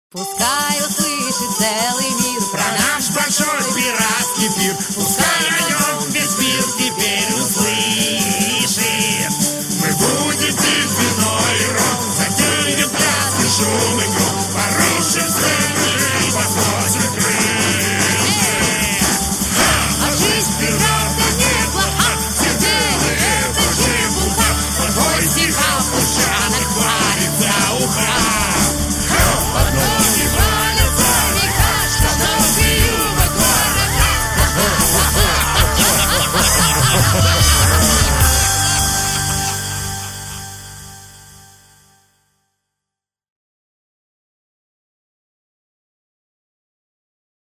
Пускай услышит целый мир Про наш большой пиратский пир.